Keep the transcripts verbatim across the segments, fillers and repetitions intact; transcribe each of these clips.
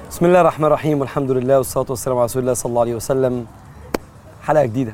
بسم الله الرحمن الرحيم، والحمد لله والصلاة والسلام على رسول الله صلى الله عليه وسلم. حلقة جديدة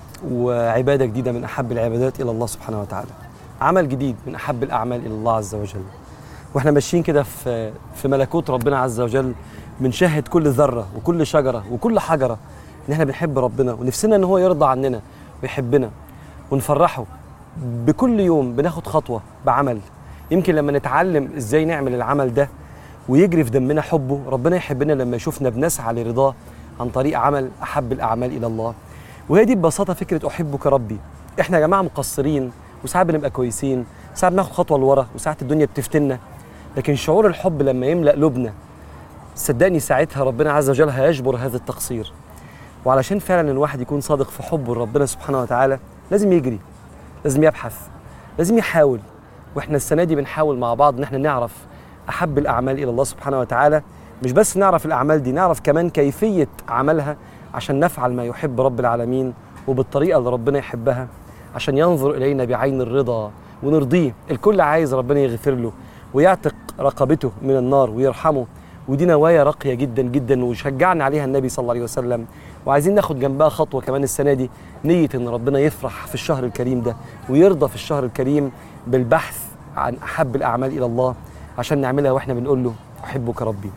وعبادة جديدة من أحب العبادات إلى الله سبحانه وتعالى، عمل جديد من أحب الأعمال إلى الله عز وجل. وإحنا ماشيين كده في في ملكوت ربنا عز وجل، بنشاهد كل ذرة وكل شجرة وكل حجرة إن إحنا بنحب ربنا ونفسنا إن هو يرضى عننا ويحبنا ونفرحه. بكل يوم بناخد خطوة بعمل، يمكن لما نتعلم إزاي نعمل العمل ده ويجري في دمنا حبه، ربنا يحبنا لما يشوفنا بنسعى لرضاه عن طريق عمل أحب الأعمال إلى الله. وهي دي ببساطة فكرة أحبك ربي. إحنا يا جماعة مقصرين، وساعات بنبقى كويسين، ساعات بناخد خطوة لورا، وساعات الدنيا بتفتنا، لكن شعور الحب لما يملأ قلوبنا صدقني ساعتها ربنا عز وجل هيجبر هذا التقصير. وعلشان فعلا الواحد يكون صادق في حبه لربنا سبحانه وتعالى لازم يجري، لازم يبحث، لازم يحاول. وإحنا السنة دي بنحاول مع بعض إن إحنا نعرف أحب الأعمال إلى الله سبحانه وتعالى. مش بس نعرف الأعمال دي، نعرف كمان كيفية عملها عشان نفعل ما يحب رب العالمين وبالطريقة اللي ربنا يحبها، عشان ينظر إلينا بعين الرضا ونرضيه. الكل عايز ربنا يغفر له ويعتق رقبته من النار ويرحمه، ودي نوايا راقية جدا جدا وشجعنا عليها النبي صلى الله عليه وسلم. وعايزين ناخد جنبها خطوة كمان السنة دي، نية إن ربنا يفرح في الشهر الكريم ده ويرضى في الشهر الكريم بالبحث عن أحب الأعمال إلى الله، عشان نعملها واحنا بنقول له أحبك ربي.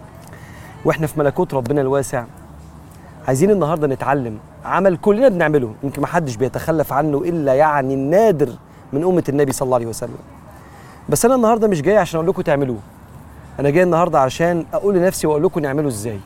واحنا في ملكوت ربنا الواسع عايزين النهارده نتعلم عمل كلنا بنعمله، يمكن ما حدش بيتخلف عنه الا يعني النادر من امه النبي صلى الله عليه وسلم. بس انا النهارده مش جاي عشان اقول لكم تعملوه، انا جاي النهارده عشان اقول لنفسي واقول لكم نعمله ازاي.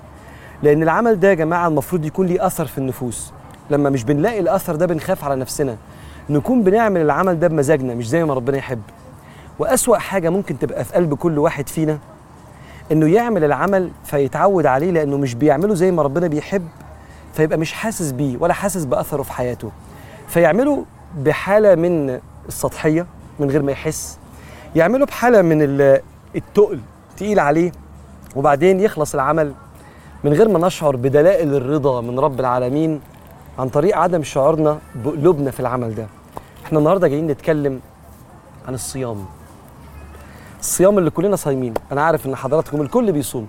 لان العمل ده يا جماعه المفروض يكون ليه اثر في النفوس. لما مش بنلاقي الاثر ده بنخاف على نفسنا، نكون بنعمل العمل ده بمزاجنا مش زي ما ربنا يحب. وأسوأ حاجة ممكن تبقى في قلب كل واحد فينا إنه يعمل العمل فيتعود عليه لأنه مش بيعمله زي ما ربنا بيحب، فيبقى مش حاسس بيه ولا حاسس بأثره في حياته، فيعمله بحالة من السطحية من غير ما يحس، يعمله بحالة من التقل تقيل عليه، وبعدين يخلص العمل من غير ما نشعر بدلائل الرضا من رب العالمين عن طريق عدم شعورنا بقلوبنا في العمل ده. احنا النهاردة جايين نتكلم عن الصيام. الصيام اللي كلنا صايمين، انا عارف ان حضراتكم الكل بيصوم،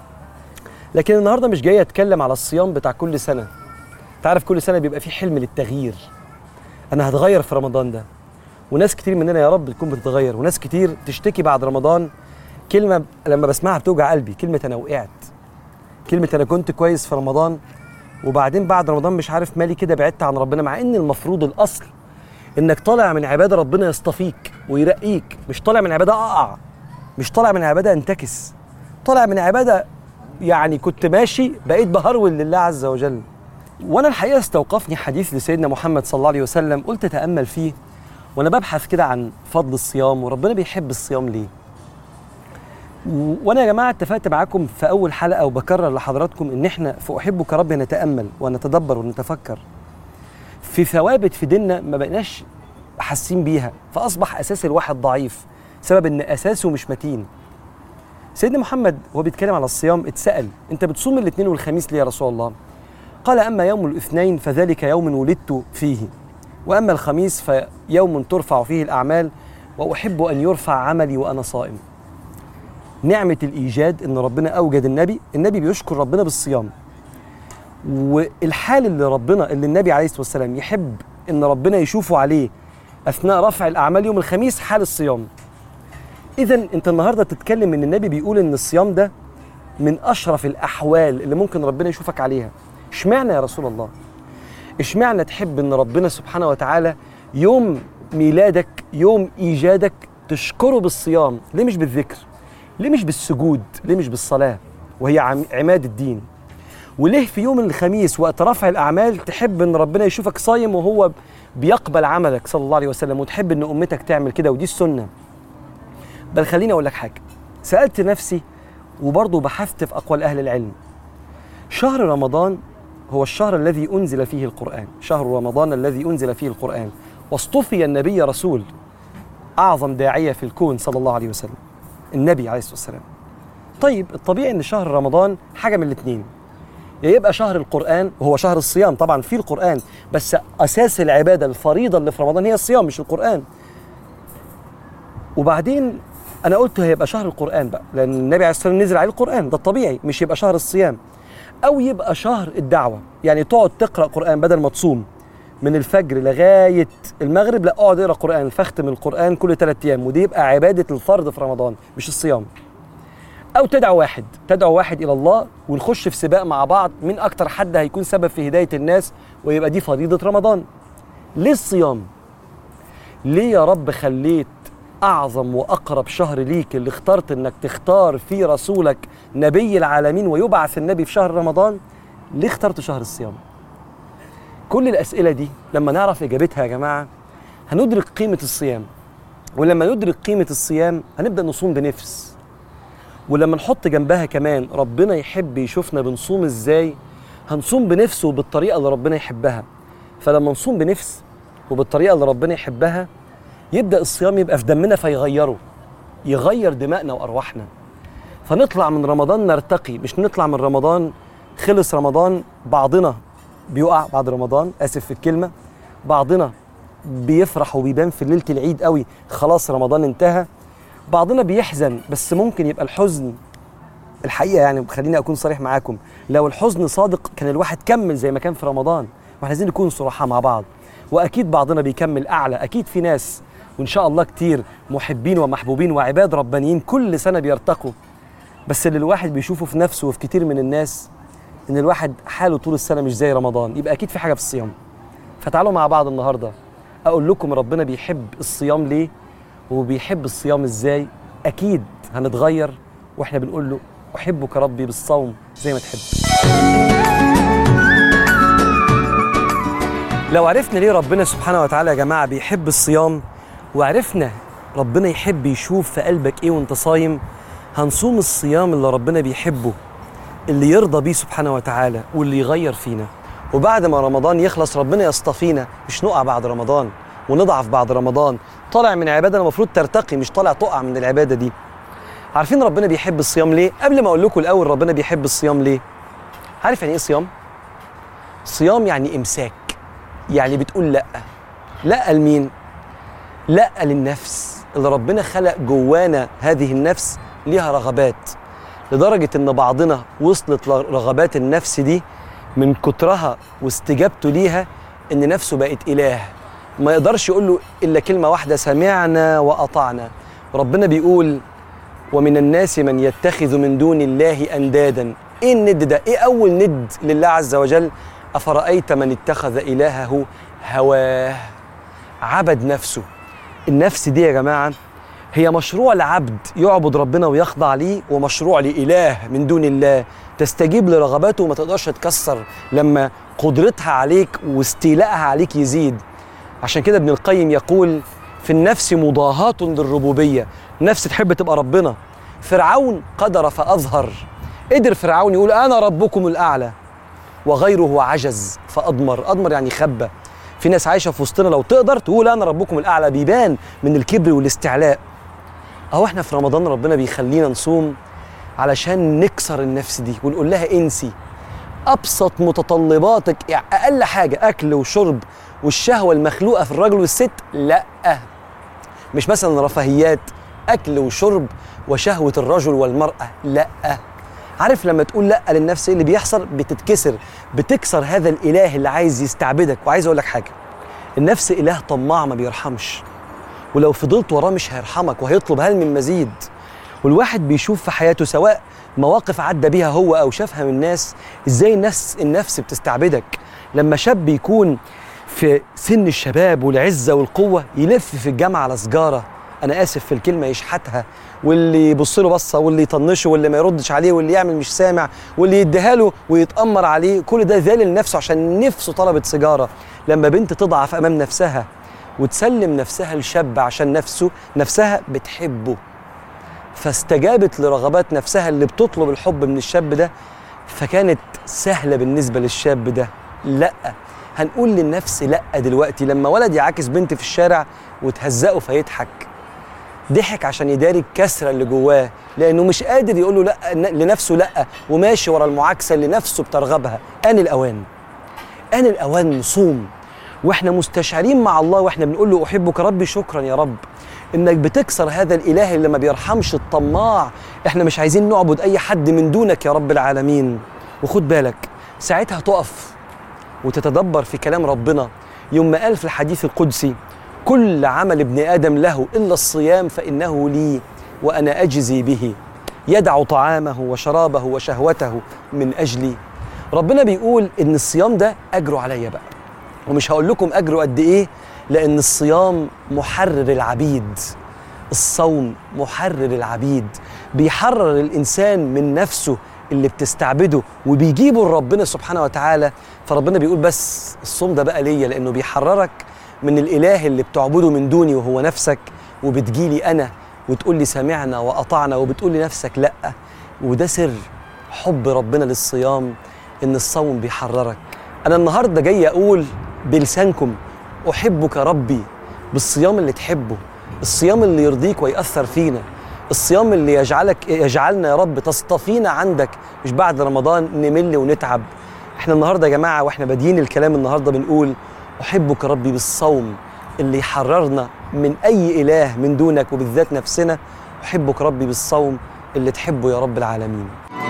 لكن النهارده مش جاي اتكلم على الصيام بتاع كل سنه. تعرف كل سنه بيبقى في حلم للتغيير، انا هتغير في رمضان ده، وناس كتير مننا يا رب تكون بتتغير، وناس كتير تشتكي بعد رمضان كلمه لما بسمعها بتوجع قلبي، كلمه انا وقعت، كلمه انا كنت كويس في رمضان وبعدين بعد رمضان مش عارف مالي كده بعدت عن ربنا، مع ان المفروض الاصل انك طالع من عباده ربنا يصطفيك ويرقيك، مش طالع من عباده اقع، مش طالع من عباده انتكس، طالع من عباده يعني كنت ماشي بقيت بهرول لله عز وجل. وانا الحقيقه استوقفني حديث لسيدنا محمد صلى الله عليه وسلم، قلت اتامل فيه وانا ببحث كده عن فضل الصيام وربنا بيحب الصيام ليه. وانا يا جماعه اتفقت معاكم في اول حلقه وبكرر لحضراتكم ان احنا في احبك ربي نتامل ونتدبر ونتفكر في ثوابت في ديننا ما بقناش حاسين بيها، فأصبح أساس الواحد ضعيف سبب إن أساسه مش متين. سيدنا محمد وهو بيتكلم على الصيام اتسأل أنت بتصوم الاثنين والخميس ليه يا رسول الله؟ قال أما يوم الاثنين فذلك يوم ولدت فيه، وأما الخميس فيوم ترفع فيه الأعمال وأحب أن يرفع عملي وأنا صائم. نعمة الإيجاد إن ربنا أوجد النبي، النبي بيشكر ربنا بالصيام، والحال اللي ربنا اللي النبي عليه الصلاة والسلام يحب إن ربنا يشوفه عليه أثناء رفع الأعمال يوم الخميس حال الصيام. إذن أنت النهاردة تتكلم إن النبي بيقول إن الصيام ده من أشرف الأحوال اللي ممكن ربنا يشوفك عليها. إشمعنى يا رسول الله؟ إشمعنى تحب إن ربنا سبحانه وتعالى يوم ميلادك يوم إيجادك تشكره بالصيام؟ ليه مش بالذكر؟ ليه مش بالسجود؟ ليه مش بالصلاة وهي عماد الدين؟ وليه في يوم الخميس وقت رفع الأعمال تحب إن ربنا يشوفك صايم وهو بيقبل عملك صلى الله عليه وسلم، وتحب إن أمتك تعمل كده ودي السنة؟ بل خليني أقول لك حاجة، سألت نفسي وبرضه بحثت في أقوال أهل العلم. شهر رمضان هو الشهر الذي أنزل فيه القرآن، شهر رمضان الذي أنزل فيه القرآن، واصطفي النبي رسول أعظم داعية في الكون صلى الله عليه وسلم، النبي عليه الصلاة والسلام. طيب الطبيعي إن شهر رمضان حاجة من الاثنين، يا يبقى شهر القرآن وهو شهر الصيام، طبعا فيه القرآن بس أساس العبادة الفريضة اللي في رمضان هي الصيام مش القرآن. وبعدين انا قلت هيبقى شهر القرآن بقى، لان النبي عليه الصلاة والسلام نزل عليه القرآن، ده الطبيعي، مش يبقى شهر الصيام. او يبقى شهر الدعوة، يعني تقعد تقرأ قرآن بدل ما تصوم من الفجر لغاية المغرب، لا اقعد اقرأ قرآن، فاختم القرآن كل ثلاث ايام، ودي يبقى عبادة الفرض في رمضان مش الصيام. او تدعو واحد تدعو واحد الى الله، ونخش في سباق مع بعض مين اكتر حد هيكون سبب في هداية الناس، ويبقى دي فريضة رمضان. ليه الصيام؟ ليه يا رب خليت أعظم وأقرب شهر ليك اللي اخترت إنك تختار فيه رسولك نبي العالمين ويبعث النبي في شهر رمضان؟ ليه اخترت شهر الصيام؟ كل الأسئلة دي لما نعرف إجابتها يا جماعة هندرك قيمة الصيام، ولما ندرك قيمة الصيام هنبدأ نصوم بنفس، ولما نحط جنبها كمان ربنا يحب يشوفنا بنصوم إزاي هنصوم بنفس وبالطريقة اللي ربنا يحبها. فلما نصوم بنفس وبالطريقة اللي ربنا يحبها يبدأ الصيام يبقى في دمنا فيغيره، يغير دمائنا وأرواحنا، فنطلع من رمضان نرتقي، مش نطلع من رمضان خلص رمضان بعضنا بيقع بعد رمضان، آسف في الكلمة، بعضنا بيفرح وبيبان في ليلة العيد قوي خلاص رمضان انتهى، بعضنا بيحزن، بس ممكن يبقى الحزن الحقيقة، يعني خليني أكون صريح معاكم، لو الحزن صادق كان الواحد كمل زي ما كان في رمضان، واحنا عايزين نكون صراحة مع بعض. وأكيد بعضنا بيكمل أعلى، أكيد في ناس وإن شاء الله كتير محبين ومحبوبين وعباد ربانيين كل سنة بيرتقوا، بس اللي الواحد بيشوفه في نفسه وفي كتير من الناس إن الواحد حاله طول السنة مش زي رمضان، يبقى أكيد في حاجة في الصيام. فتعالوا مع بعض النهاردة أقول لكم ربنا بيحب الصيام ليه وبيحب الصيام إزاي. أكيد هنتغير وإحنا بنقول له أحبك ربي بالصوم زي ما تحب. لو عرفنا ليه ربنا سبحانه وتعالى يا جماعة بيحب الصيام، وعرفنا ربنا يحب يشوف في قلبك ايه وانت صايم، هنصوم الصيام اللي ربنا بيحبه، اللي يرضى بيه سبحانه وتعالى واللي يغير فينا. وبعد ما رمضان يخلص ربنا يصطفينا، مش نقع بعد رمضان ونضعف بعد رمضان، طالع من عبادة المفروض ترتقي، مش طالع تقع من العبادة دي. عارفين ربنا بيحب الصيام ليه؟ قبل ما اقول لكم الاول ربنا بيحب الصيام ليه، عارف يعني ايه صيام؟ صيام يعني امساك، يعني بتقول لا. لا لمين؟ لا للنفس اللي ربنا خلق جوانا، هذه النفس ليها رغبات، لدرجة ان بعضنا وصلت لرغبات النفس دي من كترها واستجابته ليها ان نفسه بقت اله، ما يقدرش يقول له الا كلمة واحدة، سمعنا واطعنا. ربنا بيقول ومن الناس من يتخذ من دون الله اندادا. ايه الند ده؟ ايه اول ند لله عز وجل؟ أفرأيت من اتخذ إلهه هواه، عبد نفسه. النفس دي يا جماعة هي مشروع لعبد يعبد ربنا ويخضع ليه، ومشروع لإله من دون الله تستجيب لرغباته وما تقدرش تكسر لما قدرتها عليك واستيلائها عليك يزيد. عشان كده ابن القيم يقول في النفس مضاهاة للربوبية، نفس تحب تبقى ربنا. فرعون قدر فأظهر، قدر فرعون يقول أنا ربكم الأعلى، وغيره عجز فأضمر. أضمر يعني خبى. في ناس عايشة في وسطنا لو تقدر تقول أنا ربكم الأعلى، بيبان من الكبر والاستعلاء. أهو إحنا في رمضان ربنا بيخلينا نصوم علشان نكسر النفس دي ونقول لها انسي أبسط متطلباتك، يعني أقل حاجة أكل وشرب والشهوة المخلوقة في الرجل والست، لأ، مش مثلا رفاهيات أكل وشرب وشهوة الرجل والمرأة، لأ. عارف لما تقول لأ للنفس ايه اللي بيحصل؟ بتتكسر، بتكسر هذا الإله اللي عايز يستعبدك. وعايز أقول لك حاجة، النفس إله طماع ما بيرحمش، ولو فضلت وراه مش هيرحمك وهيطلب هل من مزيد. والواحد بيشوف في حياته سواء مواقف عدى بيها هو أو شافها من الناس ازاي النفس النفس بتستعبدك. لما شاب يكون في سن الشباب والعزة والقوة يلف في الجامعة على سجارة، أنا آسف في الكلمة، يشحتها، واللي يبص له بصة، واللي يطنشه، واللي ما يردش عليه، واللي يعمل مش سامع، واللي يديها له ويتأمر عليه، كل ده ذالل نفسه عشان نفسه طلبت سيجارة. لما بنت تضعف أمام نفسها وتسلم نفسها لشاب عشان نفسه نفسها بتحبه، فاستجابت لرغبات نفسها اللي بتطلب الحب من الشاب ده، فكانت سهلة بالنسبة للشاب ده. لأ، هنقول للنفس لأ دلوقتي. لما ولد يعاكس بنت في الشارع وتهزقه فيضحك، ضحك عشان يداري الكسرة اللي جواه، لأنه مش قادر يقول له لأ لنفسه لأ، وماشي ورا المعاكسة اللي نفسه بترغبها. آن الأوان، آن الأوان نصوم واحنا مستشعرين مع الله واحنا بنقول له احبك ربي، شكرا يا رب انك بتكسر هذا الاله اللي ما بيرحمش الطماع. احنا مش عايزين نعبد اي حد من دونك يا رب العالمين. وخد بالك ساعتها تقف وتتدبر في كلام ربنا يوم ما قال في الحديث القدسي: كل عمل ابن آدم له إلا الصيام فإنه لي وأنا أجزي به، يدع طعامه وشرابه وشهوته من أجلي. ربنا بيقول إن الصيام ده أجره عليا بقى، ومش هقول لكم أجره قد إيه، لأن الصيام محرر العبيد. الصوم محرر العبيد، بيحرر الإنسان من نفسه اللي بتستعبده وبيجيبه لربنا سبحانه وتعالى. فربنا بيقول بس الصوم ده بقى ليا، لأنه بيحررك من الإله اللي بتعبده من دوني وهو نفسك، وبتجيلي أنا وتقول لي سمعنا وأطعنا، وبتقول لنفسك لأ. وده سر حب ربنا للصيام، إن الصوم بيحررك. أنا النهاردة جاي أقول بلسانكم أحبك ربي، بالصيام اللي تحبه، الصيام اللي يرضيك ويأثر فينا، الصيام اللي يجعلك يجعلنا يا رب تصطفينا عندك، مش بعد رمضان نمل ونتعب. احنا النهارده يا جماعه واحنا بادئين الكلام النهارده بنقول احبك ربي بالصوم اللي يحررنا من اي اله من دونك وبالذات نفسنا. احبك ربي بالصوم اللي تحبه يا رب العالمين.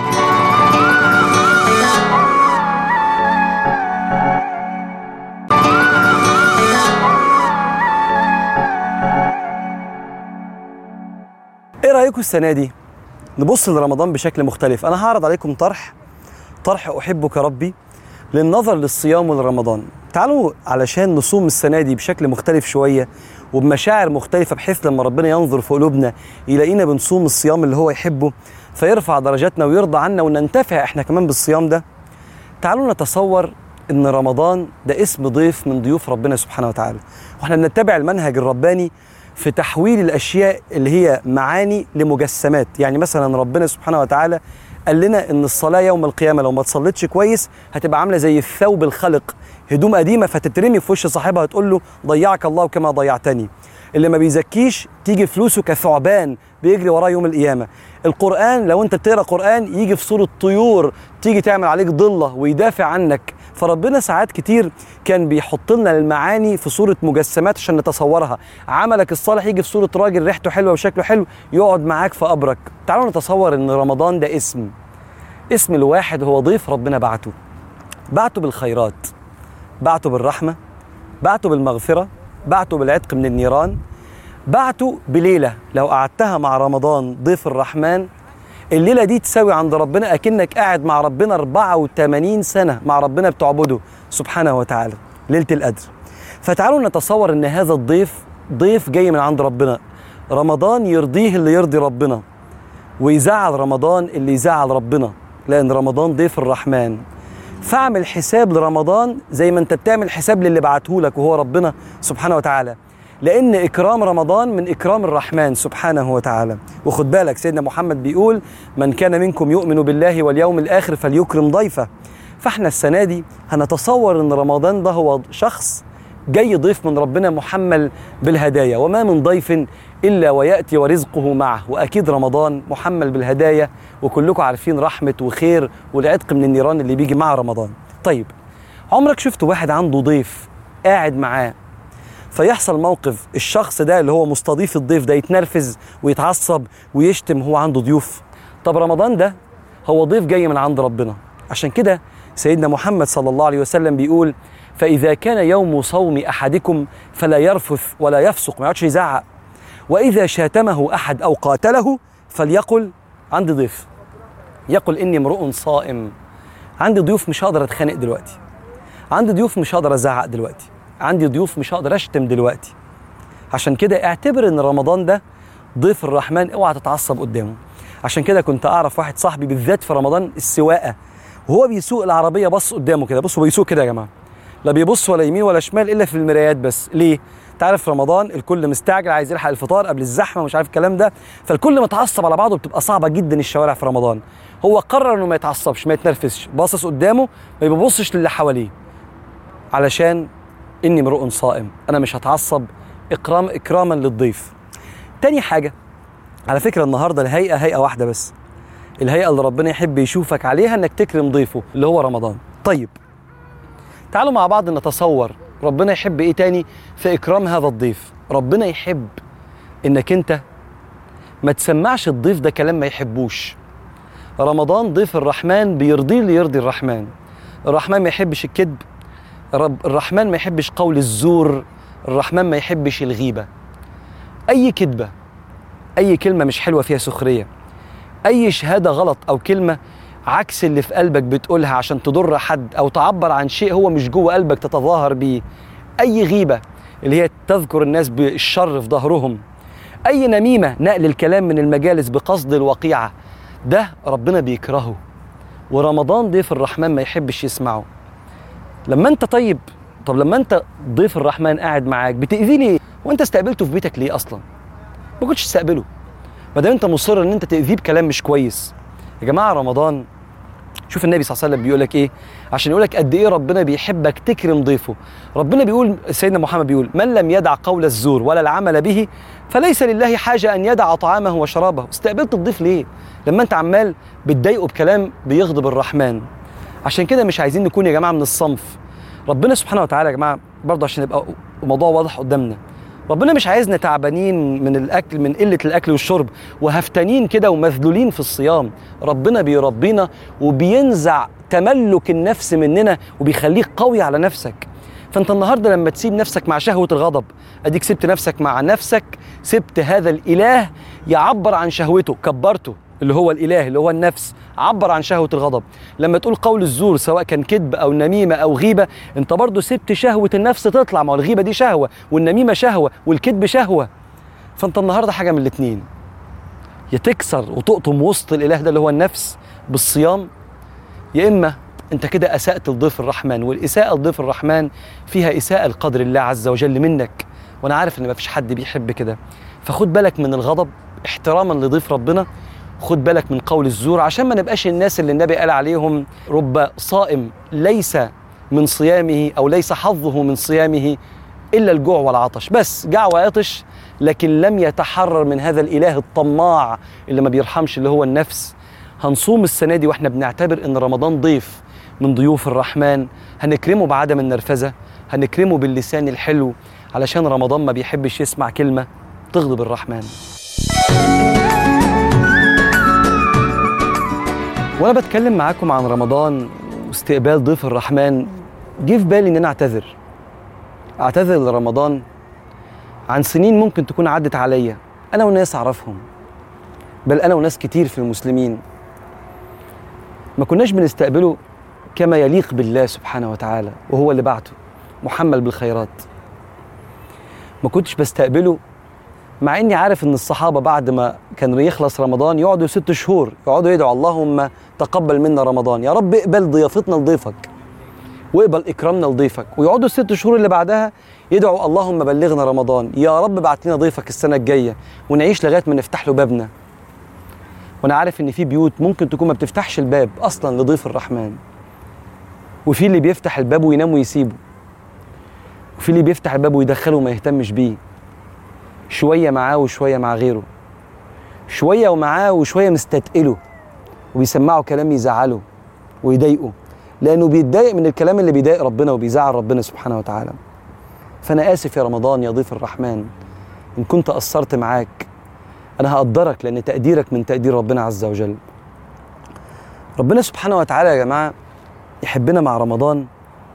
ايه رايكم السنه دي نبص لرمضان بشكل مختلف؟ انا هعرض عليكم طرح طرح احبك ربي للنظر للصيام ولرمضان. تعالوا علشان نصوم السنه دي بشكل مختلف شويه وبمشاعر مختلفه، بحيث لما ربنا ينظر في قلوبنا يلاقينا بنصوم الصيام اللي هو يحبه فيرفع درجاتنا ويرضى عنا وننتفع احنا كمان بالصيام ده. تعالوا نتصور ان رمضان ده اسم ضيف من ضيوف ربنا سبحانه وتعالى، واحنا بنتبع المنهج الرباني في تحويل الاشياء اللي هي معاني لمجسمات. يعني مثلا ربنا سبحانه وتعالى قال لنا ان الصلاه يوم القيامه لو ما تصليتش كويس هتبقى عامله زي الثوب الخلق، هدوم قديمه فتترمي في وش صاحبها تقول له ضيعك الله كما ضيعتني. اللي ما بيزكيش تيجي فلوسه كثعبان بيجري وراه يوم القيامه. القران لو انت بتقرا قران يجي في صوره طيور تيجي تعمل عليك ضله ويدافع عنك. فربنا ساعات كتير كان بيحط لنا المعاني في صوره مجسمات عشان نتصورها. عملك الصالح يجي في صوره راجل ريحته حلوه وشكله حلو يقعد معاك في قبرك. تعالوا نتصور ان رمضان ده اسم اسم الواحد هو ضيف ربنا بعته بعته بالخيرات، بعته بالرحمه، بعته بالمغفره، بعته بالعتق من النيران، بعته بليله لو قعدتها مع رمضان ضيف الرحمن الليله دي تساوي عند ربنا اكنك قاعد مع ربنا أربعة وثمانين سنه مع ربنا بتعبده سبحانه وتعالى، ليله القدر. فتعالوا نتصور ان هذا الضيف ضيف جاي من عند ربنا. رمضان يرضيه اللي يرضي ربنا، ويزعل رمضان اللي يزعل ربنا، لان رمضان ضيف الرحمن. فاعمل حساب لرمضان زي ما انت بتعمل حساب للي بعته لك وهو ربنا سبحانه وتعالى، لأن إكرام رمضان من إكرام الرحمن سبحانه وتعالى. وخد بالك سيدنا محمد بيقول من كان منكم يؤمن بالله واليوم الآخر فليكرم ضيفه. فاحنا السنة دي هنتصور أن رمضان ده هو شخص جاي ضيف من ربنا محمل بالهدايا، وما من ضيف إلا ويأتي ورزقه معه. وأكيد رمضان محمل بالهدايا، وكلكم عارفين رحمة وخير والعتق من النيران اللي بيجي مع رمضان. طيب عمرك شفت واحد عنده ضيف قاعد معاه فيحصل موقف الشخص ده اللي هو مستضيف الضيف ده يتنرفز ويتعصب ويشتم هو عنده ضيوف؟ طب رمضان ده هو ضيف جاي من عند ربنا. عشان كده سيدنا محمد صلى الله عليه وسلم بيقول فإذا كان يوم صوم أحدكم فلا يرفث ولا يفسق، ما يقعدش يزعق. وإذا شاتمه أحد أو قاتله فليقل عندي ضيف، يقل إني امرؤ صائم. عندي ضيوف مش هقدر أتخانق دلوقتي، عندي ضيوف مش هقدر أزعق دلوقتي، عندي ضيوف مش هقدر اشتم دلوقتي. عشان كده اعتبر ان رمضان ده ضيف الرحمن، اوعى تتعصب قدامه. عشان كده كنت اعرف واحد صاحبي بالذات في رمضان السواقه، وهو بيسوق العربيه بص قدامه كده، بص هو بيسوق كده يا جماعه، لا بيبص ولا يمين ولا شمال الا في المرايات بس. ليه؟ تعرف في رمضان الكل مستعجل عايز يلحق الفطار قبل الزحمه ومش عارف الكلام ده، فالكل متعصب على بعضه، بتبقى صعبه جدا الشوارع في رمضان. هو قرر انه ما يتعصبش ما يتنرفزش، باصص قدامه ما بيبصش للي حواليه، علشان إني امرؤ صائم، أنا مش هتعصب إكرام إكراما للضيف. تاني حاجة، على فكرة النهاردة الهيئة هيئة واحدة بس، الهيئة اللي ربنا يحب يشوفك عليها إنك تكرم ضيفه اللي هو رمضان. طيب تعالوا مع بعض نتصور ربنا يحب ايه تاني في اكرام هذا الضيف؟ ربنا يحب انك انت ما تسمعش الضيف ده كلام ما يحبوش. رمضان ضيف الرحمن بيرضيه اللي يرضي الرحمن. الرحمن ما يحبش الكذب، رب الرحمن ما يحبش قول الزور، الرحمن ما يحبش الغيبة. أي كذبة، أي كلمة مش حلوة فيها سخرية، أي شهادة غلط أو كلمة عكس اللي في قلبك بتقولها عشان تضر حد أو تعبر عن شيء هو مش جوه قلبك تتظاهر بيه، أي غيبة اللي هي تذكر الناس بالشر في ظهرهم، أي نميمة نقل الكلام من المجالس بقصد الوقيعة، ده ربنا بيكرهه، ورمضان ضيف الرحمن ما يحبش يسمعه. لما انت طيب، طب لما انت ضيف الرحمن قاعد معاك بتأذيه ليه؟ وانت استقبلته في بيتك ليه اصلا؟ ما كنتش تستقبله ما دام انت مصر ان انت تأذيه بكلام مش كويس. يا جماعه رمضان، شوف النبي صلى الله عليه وسلم بيقول لك ايه عشان يقول لك قد ايه ربنا بيحبك تكرم ضيفه. ربنا بيقول، سيدنا محمد بيقول: من لم يدع قول الزور ولا العمل به فليس لله حاجه ان يدع طعامه وشرابه. استقبلت الضيف ليه لما انت عمال بتضايقه بكلام بيغضب الرحمن؟ عشان كده مش عايزين نكون يا جماعه من الصنف. ربنا سبحانه وتعالى يا جماعه برضه عشان يبقى الموضوع واضح قدامنا، ربنا مش عايزنا تعبانين من الاكل، من قله الاكل والشرب وهفتانين كده ومذلولين في الصيام. ربنا بيربينا وبينزع تملك النفس مننا وبيخليك قوي على نفسك. فانت النهارده لما تسيب نفسك مع شهوه الغضب، اديك سبت نفسك مع نفسك، سبت هذا الاله يعبر عن شهوته، كبرته اللي هو الاله اللي هو النفس، عبر عن شهوه الغضب. لما تقول قول الزور سواء كان كذب او نميمه او غيبه، انت برضو سبت شهوه النفس تطلع. ما الغيبه دي شهوه، والنميمه شهوه، والكذب شهوه. فانت النهارده حاجه من الاثنين: يا تكسر وتقطم وسط الاله ده اللي هو النفس بالصيام، يا اما انت كده اسأت لضيف الرحمن، والاساءه لضيف الرحمن فيها اساءه لقدر الله عز وجل منك، وانا عارف ان مفيش حد بيحب كده. فخد بالك من الغضب احتراما لضيف ربنا، خد بالك من قول الزور عشان ما نبقاش الناس اللي النبي قال عليهم: رب صائم ليس من صيامه او ليس حظه من صيامه الا الجوع والعطش. بس جاع وعطش لكن لم يتحرر من هذا الاله الطماع اللي ما بيرحمش اللي هو النفس. هنصوم السنه دي واحنا بنعتبر ان رمضان ضيف من ضيوف الرحمن، هنكرمه بعدم النرفزه، هنكرمه باللسان الحلو، علشان رمضان ما بيحبش يسمع كلمه تغضب الرحمن. وانا بتكلم معاكم عن رمضان واستقبال ضيف الرحمن، جه في بالي ان انا اعتذر اعتذر لرمضان عن سنين ممكن تكون عدت عليا انا وناس اعرفهم، بل انا وناس كتير في المسلمين ما كناش بنستقبله كما يليق بالله سبحانه وتعالى، وهو اللي بعته محمل بالخيرات. ما كنتش بستقبله مع اني عارف ان الصحابه بعد ما كان يخلص رمضان يقعدوا ست شهور يقعدوا يدعوا: اللهم تقبل منا رمضان، يا رب اقبل ضيافتنا لضيفك واقبل اكرامنا لضيفك. ويقعدوا الست شهور اللي بعدها يدعوا: اللهم بلغنا رمضان، يا رب بعت لنا ضيفك السنه الجايه ونعيش لغايه ما نفتح له بابنا. وانا عارف ان في بيوت ممكن تكون ما بتفتحش الباب اصلا لضيف الرحمن، وفي اللي بيفتح الباب وينام ويسيبه، وفي اللي بيفتح الباب ويدخله وما يهتمش بيه، شويه معاه وشويه مع غيره، شويه ومعاه وشويه مستتقله وبيسمعه كلام يزعله ويضايقه، لانه بيتضايق من الكلام اللي بيضايق ربنا وبيزعل ربنا سبحانه وتعالى. فانا اسف يا رمضان يا ضيف الرحمن ان كنت قصرت معاك، انا هقدرك لان تقديرك من تقدير ربنا عز وجل. ربنا سبحانه وتعالى يا جماعه يحبنا مع رمضان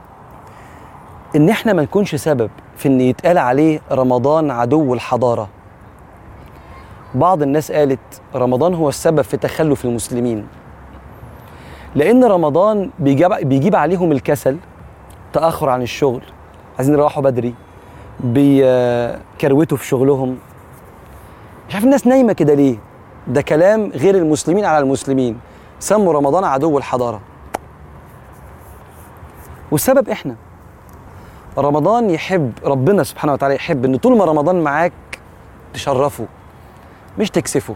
ان احنا ما نكونش سبب في ان يتقال عليه رمضان عدو الحضاره. بعض الناس قالت رمضان هو السبب في تخلف المسلمين، لان رمضان بيجيب, بيجيب عليهم الكسل، تاخر عن الشغل، عايزين يروحوا بدري، بيكروتوا في شغلهم. مش عارف الناس نايمه كده ليه؟ ده كلام غير المسلمين على المسلمين، سموا رمضان عدو الحضاره. والسبب احنا. رمضان يحب ربنا سبحانه وتعالى يحب ان طول ما رمضان معاك تشرفه مش تكسفه.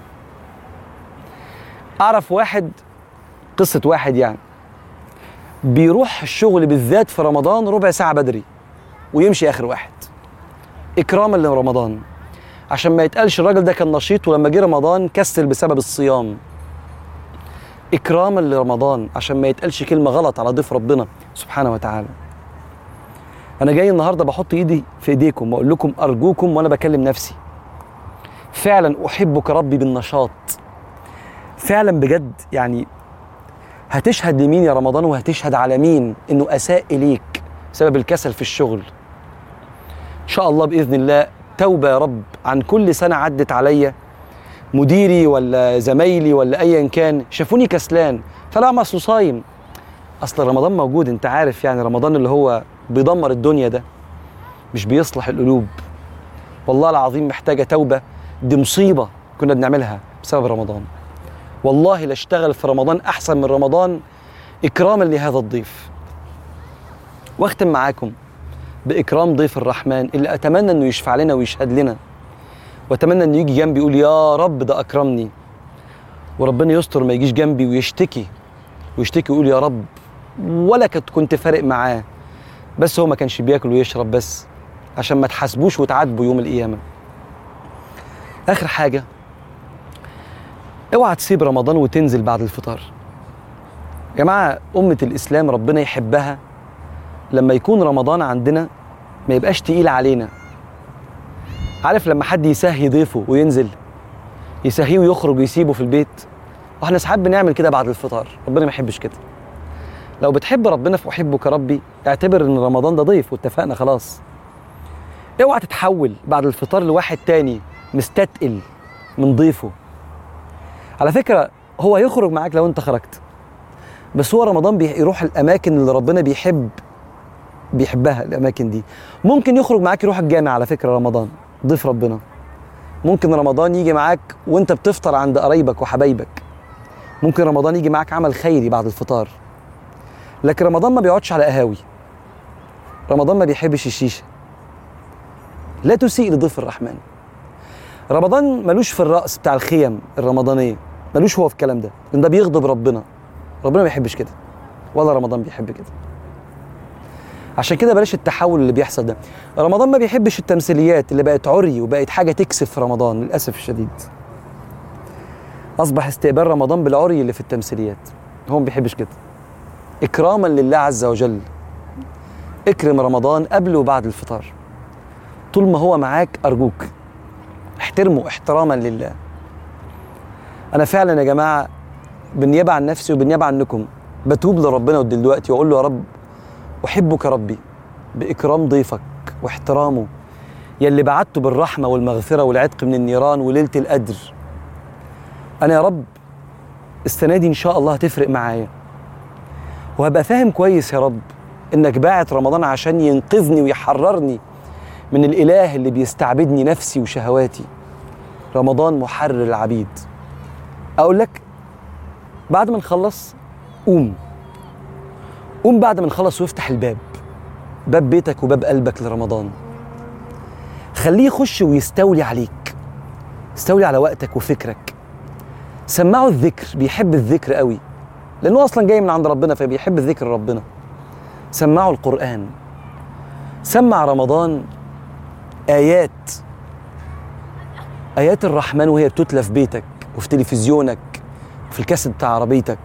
اعرف واحد، قصة واحد يعني بيروح الشغل بالذات في رمضان ربع ساعة بدري ويمشي اخر واحد اكراما لرمضان، عشان ما يتقالش الراجل ده كان نشيط ولما جه رمضان كسل بسبب الصيام. اكراما لرمضان عشان ما يتقالش كلمة غلط على ضيف ربنا سبحانه وتعالى. أنا جاي النهاردة بحط إيدي في إيديكم وأقول لكم أرجوكم وأنا بكلم نفسي، فعلا أحبك ربي بالنشاط. فعلا بجد يعني هتشهد لمين يا رمضان وهتشهد على مين إنه أساء إليك بسبب الكسل في الشغل؟ إن شاء الله بإذن الله توبة يا رب عن كل سنة عدت عليا مديري ولا زمايلي ولا أيا كان شافوني كسلان، فلا ما أصله صايم. أصل رمضان موجود، أنت عارف يعني رمضان اللي هو بيدمر الدنيا ده مش بيصلح القلوب. والله العظيم محتاجة توبة، دي مصيبة كنا بنعملها بسبب رمضان. والله لاشتغل في رمضان أحسن من رمضان إكراما لهذا الضيف. واختم معاكم بإكرام ضيف الرحمن اللي أتمنى أنه يشفع لنا ويشهد لنا، وأتمنى أنه يجي جنبي يقول يا رب ده أكرمني، وربنا يستر ما يجيش جنبي ويشتكي ويشتكي ويقول يا رب ولا كنت فارق معاه، بس هو ما كانش بياكل ويشرب بس، عشان ما تحاسبوش وتعاتبوا يوم القيامة. آخر حاجة، اوعى تسيب رمضان وتنزل بعد الفطار. يا جماعة أمة الإسلام ربنا يحبها لما يكون رمضان عندنا ما يبقاش تقيل علينا. عارف لما حد يسهي ضيفه وينزل يسهيه ويخرج ويسيبه في البيت، واحنا ساعات بنعمل كده بعد الفطار، ربنا ما يحبش كده. لو بتحب ربنا في أحبك ربي اعتبر ان رمضان ده ضيف واتفقنا خلاص. اوعى تتحول بعد الفطار لواحد تاني مستتقل من ضيفه. على فكرة هو هيخرج معاك لو انت خرجت، بس هو رمضان بيروح الأماكن اللي ربنا بيحب بيحبها. الأماكن دي ممكن يخرج معاك يروح الجامع، على فكرة رمضان ضيف ربنا. ممكن رمضان يجي معاك وانت بتفطر عند قرايبك وحبايبك. ممكن رمضان يجي معاك عمل خيري بعد الفطار. لكن رمضان ما بيقعدش على قهاوي، رمضان ما بيحبش الشيشة. لا تسيء لضيف الرحمن. رمضان ملوش في الرقص بتاع الخيم الرمضانية، ملوش هو في الكلام ده، لأن ده بيغضب ربنا. ربنا ما بيحبش كده، ولا رمضان بيحب كده. عشان كده بلاش التحول اللي بيحصل ده. رمضان ما بيحبش التمثيليات اللي بقت عري وبقت حاجة تكسف في رمضان للأسف الشديد. أصبح استقبال رمضان بالعري اللي في التمثيليات، هو ما بيحبش كده. إكراما لله عز وجل اكرم رمضان قبل وبعد الفطار. طول ما هو معاك أرجوك احترمه احتراما لله. أنا فعلا يا جماعة بالنيابة عن نفسي وبالنيابة عنكم بتوب لربنا دلوقتي وأقول له يا رب أحبك ربي بإكرام ضيفك واحترامه، يلي بعدته بالرحمة والمغفرة والعتق من النيران وليلة القدر. أنا يا رب السنة دي إن شاء الله هتفرق معايا، وهبقى فاهم كويس يا رب إنك باعت رمضان عشان ينقذني ويحررني من الإله اللي بيستعبدني نفسي وشهواتي. رمضان محرر العبيد. أقول لك بعد ما نخلص قوم قوم بعد ما نخلص وافتح الباب، باب بيتك وباب قلبك لرمضان. خليه يخش ويستولي عليك، استولي على وقتك وفكرك. سمعه الذكر، بيحب الذكر قوي لأنه أصلا جاي من عند ربنا فبيحب الذكر ربنا. سمعه القرآن، سمع رمضان آيات آيات الرحمن وهي بتتلى في بيتك وفي تلفزيونك وفي الكاسيت بتاع عربيتك.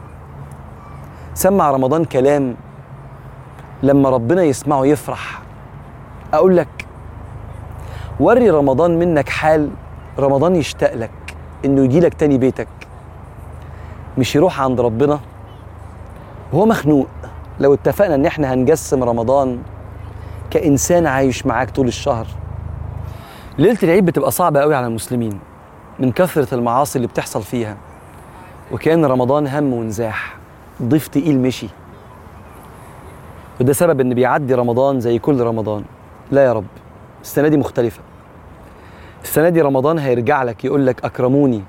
سمع رمضان كلام لما ربنا يسمعه يفرح. أقول لك وري رمضان منك حال رمضان يشتاق لك إنه يجي لك تاني بيتك، مش يروح عند ربنا وهو مخنوق. لو اتفقنا إن احنا هنجسم رمضان كإنسان عايش معاك طول الشهر، ليلة العيد بتبقى صعبة قوي على المسلمين من كثرة المعاصي اللي بتحصل فيها، وكان رمضان هم ونزاح، ضيف تقيل مشي، وده سبب ان بيعدي رمضان زي كل رمضان. لا يا رب، السنة دي مختلفة. السنة دي رمضان هيرجع لك يقول لك أكرموني،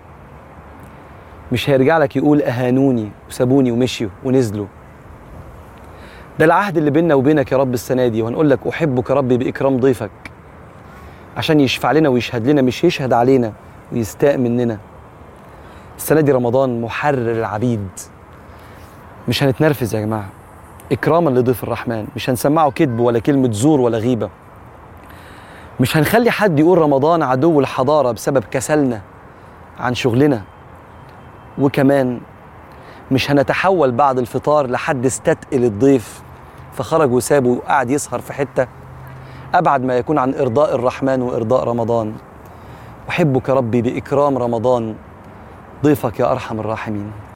مش هيرجع لك يقول أهانوني وسابوني ومشيوا ونزلوا. ده العهد اللي بيننا وبينك يا رب السنة دي، وهنقول لك أحبك ربي بإكرام ضيفك عشان يشفع لنا ويشهد لنا، مش يشهد علينا ويستاء مننا. السنة دي رمضان محرر العبيد. مش هنتنرفز يا جماعة، إكراما لضيف الرحمن. مش هنسمعه كذب ولا كلمة زور ولا غيبة. مش هنخلي حد يقول رمضان عدو الحضارة بسبب كسلنا عن شغلنا. وكمان مش هنتحول بعد الفطار لحد استتقل الضيف فخرج وسابه وقعد يسهر في حتة أبعد ما يكون عن إرضاء الرحمن وإرضاء رمضان. أحبك ربي بإكرام رمضان، ضيفك يا أرحم الراحمين.